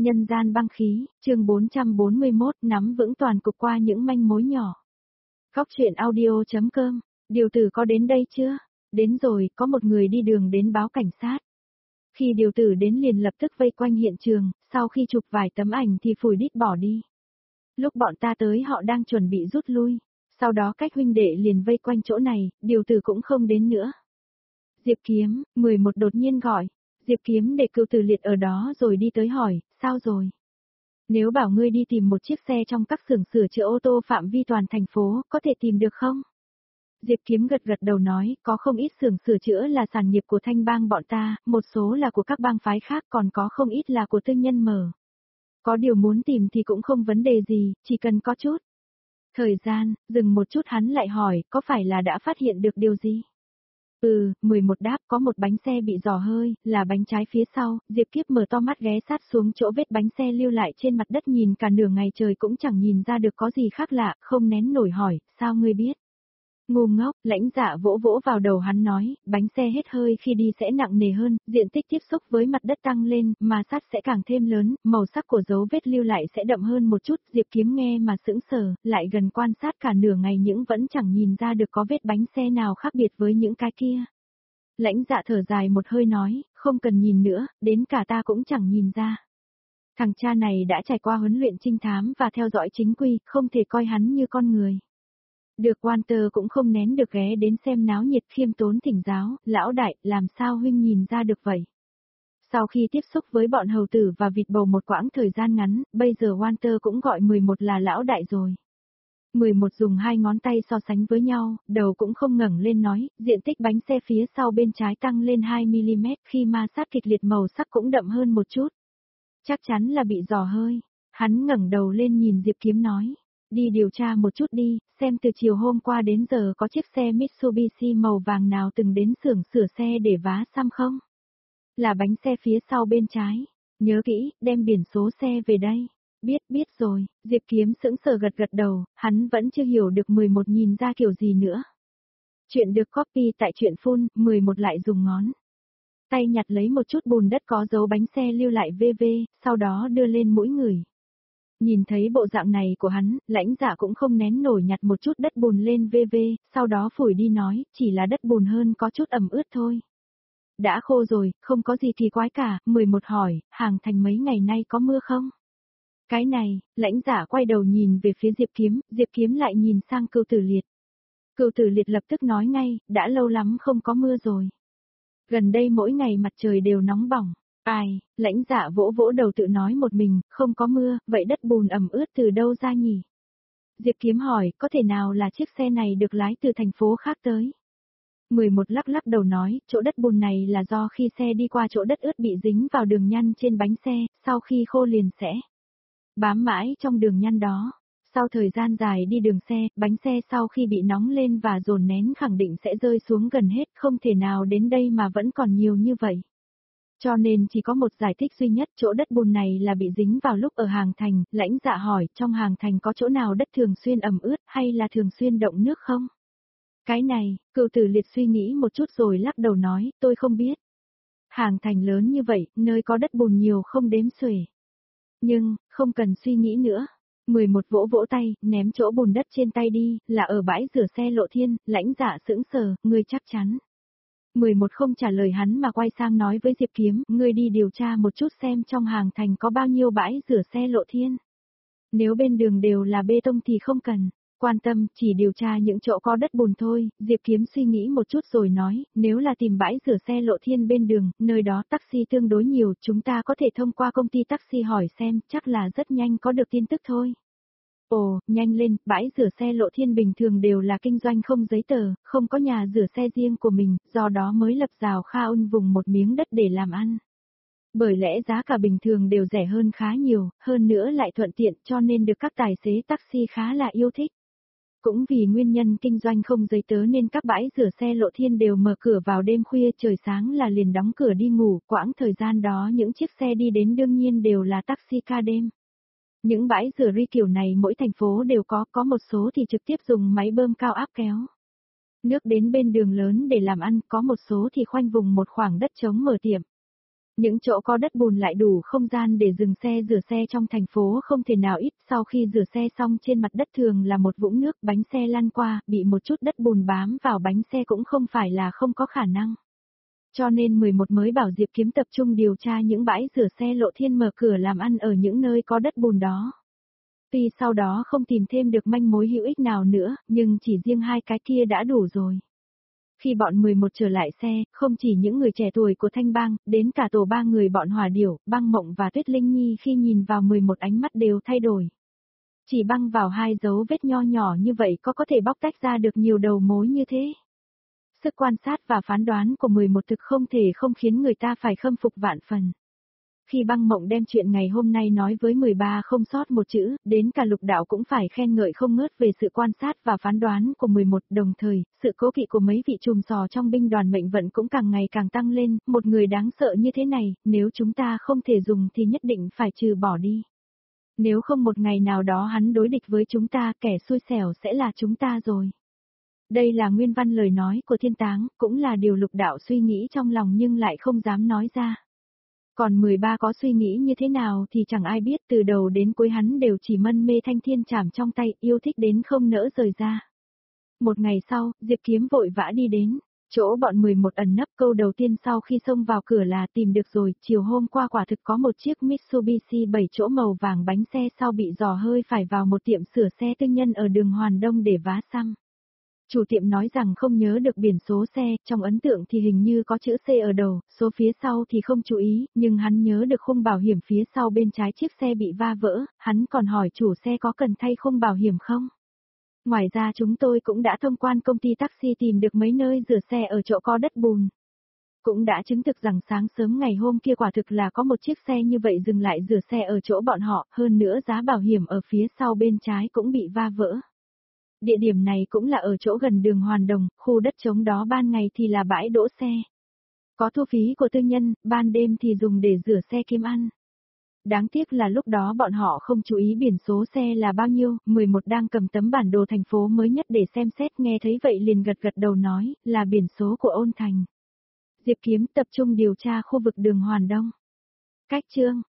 Nhân gian băng khí, chương 441 nắm vững toàn cục qua những manh mối nhỏ. Góc truyện audio.com, điều tử có đến đây chưa? Đến rồi, có một người đi đường đến báo cảnh sát. Khi điều tử đến liền lập tức vây quanh hiện trường, sau khi chụp vài tấm ảnh thì phủi đít bỏ đi. Lúc bọn ta tới họ đang chuẩn bị rút lui, sau đó các huynh đệ liền vây quanh chỗ này, điều tử cũng không đến nữa. Diệp Kiếm, 11 đột nhiên gọi. Diệp Kiếm để Cửu Tử Liệt ở đó rồi đi tới hỏi, sao rồi? Nếu bảo ngươi đi tìm một chiếc xe trong các xưởng sửa chữa ô tô phạm vi toàn thành phố, có thể tìm được không? Diệp Kiếm gật gật đầu nói, có không ít xưởng sửa chữa là sản nghiệp của Thanh Bang bọn ta, một số là của các bang phái khác, còn có không ít là của tư nhân mở. Có điều muốn tìm thì cũng không vấn đề gì, chỉ cần có chút thời gian. Dừng một chút hắn lại hỏi, có phải là đã phát hiện được điều gì? 11 đáp, có một bánh xe bị rò hơi, là bánh trái phía sau. Diệp Kiếp mở to mắt ghé sát xuống chỗ vết bánh xe lưu lại trên mặt đất, nhìn cả nửa ngày trời cũng chẳng nhìn ra được có gì khác lạ, không nén nổi hỏi, sao ngươi biết? Ngu ngốc, Lãnh Dạ vỗ vỗ vào đầu hắn nói, bánh xe hết hơi khi đi sẽ nặng nề hơn, diện tích tiếp xúc với mặt đất tăng lên, ma sát sẽ càng thêm lớn, màu sắc của dấu vết lưu lại sẽ đậm hơn một chút. Diệp Kiếm nghe mà sững sờ, lại gần quan sát cả nửa ngày nhưng vẫn chẳng nhìn ra được có vết bánh xe nào khác biệt với những cái kia. Lãnh Dạ thở dài một hơi nói, không cần nhìn nữa, đến cả ta cũng chẳng nhìn ra. Thằng cha này đã trải qua huấn luyện trinh thám và theo dõi chính quy, không thể coi hắn như con người. Được Walter cũng không nén được ghé đến xem náo nhiệt, khiêm tốn thỉnh giáo, lão đại, làm sao huynh nhìn ra được vậy? Sau khi tiếp xúc với bọn hầu tử và vịt bầu một quãng thời gian ngắn, bây giờ Walter cũng gọi 11 là lão đại rồi. 11 dùng hai ngón tay so sánh với nhau, đầu cũng không ngẩng lên nói, diện tích bánh xe phía sau bên trái tăng lên 2mm, khi ma sát kịch liệt màu sắc cũng đậm hơn một chút. Chắc chắn là bị rò hơi. Hắn ngẩng đầu lên nhìn Diệp Kiếm nói, đi điều tra một chút đi, xem từ chiều hôm qua đến giờ có chiếc xe Mitsubishi màu vàng nào từng đến xưởng sửa xe để vá xăm không? Là bánh xe phía sau bên trái. Nhớ kỹ, đem biển số xe về đây. Biết rồi. Diệp Kiếm sững sờ gật gật đầu, hắn vẫn chưa hiểu được 11 nhìn ra kiểu gì nữa. Chuyện được copy tại truyện phun, 11 lại dùng ngón tay nhặt lấy một chút bùn đất có dấu bánh xe lưu lại VV, sau đó đưa lên mũi người. Nhìn thấy bộ dạng này của hắn, Lãnh Dạ cũng không nén nổi nhặt một chút đất bùn lên VV, sau đó phủi đi nói, chỉ là đất bùn hơn có chút ẩm ướt thôi. Đã khô rồi, không có gì kỳ quái cả. 11 hỏi, Hàng Thành mấy ngày nay có mưa không? Cái này, Lãnh Dạ quay đầu nhìn về phía Diệp Kiếm lại nhìn sang Cửu Tử Liệt. Cửu Tử Liệt lập tức nói ngay, đã lâu lắm không có mưa rồi. Gần đây mỗi ngày mặt trời đều nóng bỏng. Ai, Lãnh Dạ vỗ vỗ đầu tự nói một mình, không có mưa, vậy đất bùn ẩm ướt từ đâu ra nhỉ? Diệp Kiếm hỏi, có thể nào là chiếc xe này được lái từ thành phố khác tới? 11 lắc lắc đầu nói, chỗ đất bùn này là do khi xe đi qua chỗ đất ướt bị dính vào đường nhăn trên bánh xe, sau khi khô liền sẽ bám mãi trong đường nhăn đó. Sau thời gian dài đi đường xe, bánh xe sau khi bị nóng lên và dồn nén khẳng định sẽ rơi xuống gần hết, không thể nào đến đây mà vẫn còn nhiều như vậy. Cho nên chỉ có một giải thích duy nhất, chỗ đất bùn này là bị dính vào lúc ở Hàng Thành. Lãnh Dạ hỏi, trong Hàng Thành có chỗ nào đất thường xuyên ẩm ướt hay là thường xuyên động nước không? Cái này, Cửu Tử Liệt suy nghĩ một chút rồi lắc đầu nói, tôi không biết. Hàng Thành lớn như vậy, nơi có đất bùn nhiều không đếm xuể. Nhưng, không cần suy nghĩ nữa. 11 vỗ vỗ tay, ném chỗ bùn đất trên tay đi, là ở bãi rửa xe Lộ Thiên. Lãnh Dạ sững sờ, ngươi chắc chắn? 11 không trả lời hắn mà quay sang nói với Diệp Kiếm, ngươi đi điều tra một chút xem trong Hàng Thành có bao nhiêu bãi rửa xe Lộ Thiên. Nếu bên đường đều là bê tông thì không cần quan tâm, chỉ điều tra những chỗ có đất bùn thôi. Diệp Kiếm suy nghĩ một chút rồi nói, nếu là tìm bãi rửa xe Lộ Thiên bên đường, nơi đó taxi tương đối nhiều, chúng ta có thể thông qua công ty taxi hỏi xem, chắc là rất nhanh có được tin tức thôi. Ồ, nhanh lên, bãi rửa xe Lộ Thiên bình thường đều là kinh doanh không giấy tờ, không có nhà rửa xe riêng của mình, do đó mới lập rào kha ung vùng một miếng đất để làm ăn. Bởi lẽ giá cả bình thường đều rẻ hơn khá nhiều, hơn nữa lại thuận tiện cho nên được các tài xế taxi khá là yêu thích. Cũng vì nguyên nhân kinh doanh không giấy tờ nên các bãi rửa xe Lộ Thiên đều mở cửa vào đêm khuya, trời sáng là liền đóng cửa đi ngủ, quãng thời gian đó những chiếc xe đi đến đương nhiên đều là taxi ca đêm. Những bãi rửa ri kiểu này mỗi thành phố đều có một số thì trực tiếp dùng máy bơm cao áp kéo nước đến bên đường lớn để làm ăn, có một số thì khoanh vùng một khoảng đất trống mở tiệm. Những chỗ có đất bùn lại đủ không gian để dừng xe rửa xe trong thành phố không thể nào ít, sau khi rửa xe xong trên mặt đất thường là một vũng nước, bánh xe lăn qua, bị một chút đất bùn bám vào bánh xe cũng không phải là không có khả năng. Cho nên 11 mới bảo Diệp Kiếm tập trung điều tra những bãi rửa xe Lộ Thiên mở cửa làm ăn ở những nơi có đất bùn đó. Tuy sau đó không tìm thêm được manh mối hữu ích nào nữa, nhưng chỉ riêng hai cái kia đã đủ rồi. Khi bọn 11 trở lại xe, không chỉ những người trẻ tuổi của Thanh Bang, đến cả tổ ba người bọn Hỏa Điểu, Băng Mộng và Tuyết Linh Nhi khi nhìn vào 11 ánh mắt đều thay đổi. Chỉ băng vào hai dấu vết nho nhỏ như vậy có thể bóc tách ra được nhiều đầu mối như thế. Sức quan sát và phán đoán của 11 thực không thể không khiến người ta phải khâm phục vạn phần. Khi Băng Mộng đem chuyện ngày hôm nay nói với 13 không sót một chữ, đến cả Lục Đạo cũng phải khen ngợi không ngớt về sự quan sát và phán đoán của 11, đồng thời, sự cố kỵ của mấy vị trùm sò trong binh đoàn mệnh vận cũng càng ngày càng tăng lên, một người đáng sợ như thế này, nếu chúng ta không thể dùng thì nhất định phải trừ bỏ đi. Nếu không một ngày nào đó hắn đối địch với chúng ta, kẻ xui xẻo sẽ là chúng ta rồi. Đây là nguyên văn lời nói của Thiên Táng, cũng là điều Lục Đạo suy nghĩ trong lòng nhưng lại không dám nói ra. Còn 13 có suy nghĩ như thế nào thì chẳng ai biết, từ đầu đến cuối hắn đều chỉ mân mê thanh thiên trảm trong tay, yêu thích đến không nỡ rời ra. Một ngày sau, Diệp Kiếm vội vã đi đến, chỗ bọn 11 ẩn nấp, câu đầu tiên sau khi xông vào cửa là tìm được rồi, chiều hôm qua quả thực có một chiếc Mitsubishi 7 chỗ màu vàng bánh xe sau bị dò hơi phải vào một tiệm sửa xe tư nhân ở đường Hoàn Đông để vá xăng. Chủ tiệm nói rằng không nhớ được biển số xe, trong ấn tượng thì hình như có chữ C ở đầu, số phía sau thì không chú ý, nhưng hắn nhớ được khung bảo hiểm phía sau bên trái chiếc xe bị va vỡ, hắn còn hỏi chủ xe có cần thay khung bảo hiểm không. Ngoài ra chúng tôi cũng đã thông quan công ty taxi tìm được mấy nơi rửa xe ở chỗ có đất bùn. Cũng đã chứng thực rằng sáng sớm ngày hôm kia quả thực là có một chiếc xe như vậy dừng lại rửa xe ở chỗ bọn họ, hơn nữa giá bảo hiểm ở phía sau bên trái cũng bị va vỡ. Địa điểm này cũng là ở chỗ gần đường Hoàn Đồng, khu đất trống đó ban ngày thì là bãi đỗ xe. Có thu phí của tư nhân, ban đêm thì dùng để rửa xe kiếm ăn. Đáng tiếc là lúc đó bọn họ không chú ý biển số xe là bao nhiêu, 11 đang cầm tấm bản đồ thành phố mới nhất để xem xét, nghe thấy vậy liền gật gật đầu nói, là biển số của Ôn Thành. Diệp Kiếm tập trung điều tra khu vực đường Hoàn Đông. Cách chương